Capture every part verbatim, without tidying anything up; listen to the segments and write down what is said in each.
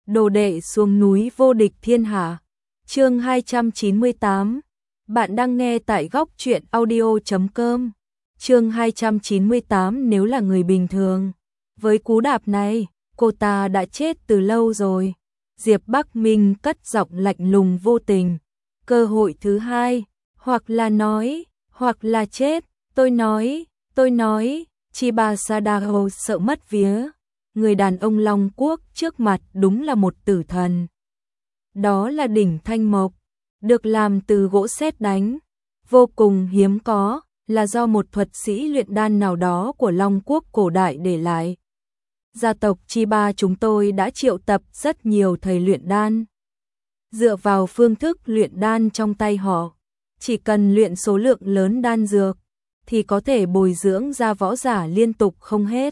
Đồ đệ xuống núi vô địch thiên hạ. Chương hai trăm chín mươi tám. Bạn đang nghe tại góc truyện audio chấm com. Chương hai trăm chín mươi tám. Nếu là người bình thường, với cú đạp này, cô ta đã chết từ lâu rồi. Diệp Bắc Minh cất giọng lạnh lùng vô tình. Cơ hội thứ hai, hoặc là nói, hoặc là chết. Tôi nói, tôi nói, Chiba Sadako sợ mất vía. Người đàn ông Long Quốc trước mặt đúng là một tử thần. Đó là đỉnh thanh mộc, được làm từ gỗ sét đánh, vô cùng hiếm có, là do một thuật sĩ luyện đan nào đó của Long Quốc cổ đại để lại. Gia tộc Chiba chúng tôi đã triệu tập rất nhiều thầy luyện đan. Dựa vào phương thức luyện đan trong tay họ, chỉ cần luyện số lượng lớn đan dược, thì có thể bồi dưỡng ra võ giả liên tục không hết.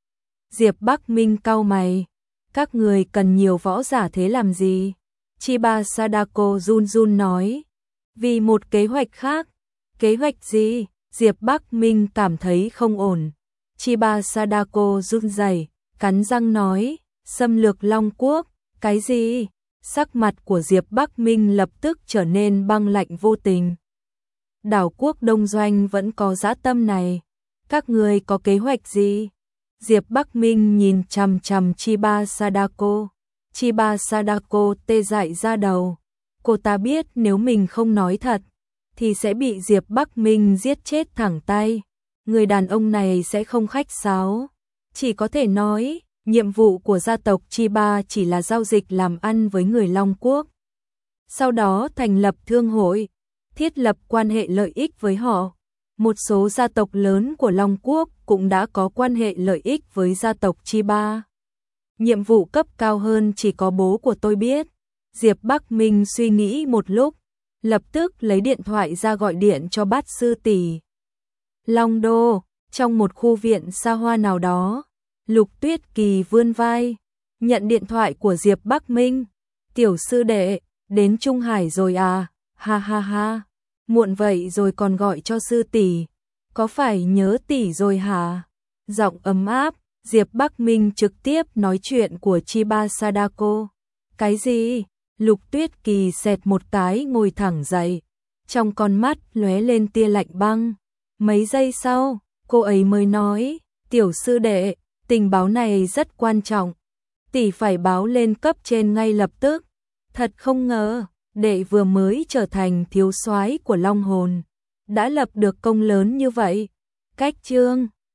Diệp Bắc Minh cau mày, các người cần nhiều võ giả thế làm gì? Chiba Sadako run run nói, vì một kế hoạch khác. Kế hoạch gì? Diệp Bắc Minh cảm thấy không ổn. Chiba Sadako run rẩy, cắn răng nói, xâm lược Long Quốc, cái gì? Sắc mặt của Diệp Bắc Minh lập tức trở nên băng lạnh vô tình. Đảo quốc Đông Doanh vẫn có dã tâm này, các người có kế hoạch gì? Diệp Bắc Minh nhìn chằm chằm Chiba Sadako. Chiba Sadako tê dại ra đầu. Cô ta biết nếu mình không nói thật, thì sẽ bị Diệp Bắc Minh giết chết thẳng tay. Người đàn ông này sẽ không khách sáo. Chỉ có thể nói, nhiệm vụ của gia tộc Chiba chỉ là giao dịch làm ăn với người Long Quốc. Sau đó thành lập thương hội, thiết lập quan hệ lợi ích với họ. Một số gia tộc lớn của Long Quốc cũng đã có quan hệ lợi ích với gia tộc Chiba. Nhiệm vụ cấp cao hơn chỉ có bố của tôi biết. Diệp Bắc Minh suy nghĩ một lúc, lập tức lấy điện thoại ra gọi điện cho Bát sư tỷ. Long Đô, trong một khu viện xa hoa nào đó, Lục Tuyết Kỳ vươn vai, nhận điện thoại của Diệp Bắc Minh. Tiểu sư đệ, đến Trung Hải rồi à? Ha ha ha. Muộn vậy rồi còn gọi cho sư tỷ, có phải nhớ tỷ rồi hả? Giọng ấm áp, Diệp Bắc Minh trực tiếp nói chuyện của Chiba Sadako. Cái gì? Lục Tuyết Kỳ xẹt một cái ngồi thẳng dậy, trong con mắt lóe lên tia lạnh băng. Mấy giây sau, cô ấy mới nói, tiểu sư đệ, tình báo này rất quan trọng, tỷ phải báo lên cấp trên ngay lập tức. Thật không ngờ, đệ vừa mới trở thành thiếu soái của Long Hồn, đã lập được công lớn như vậy. Cách chương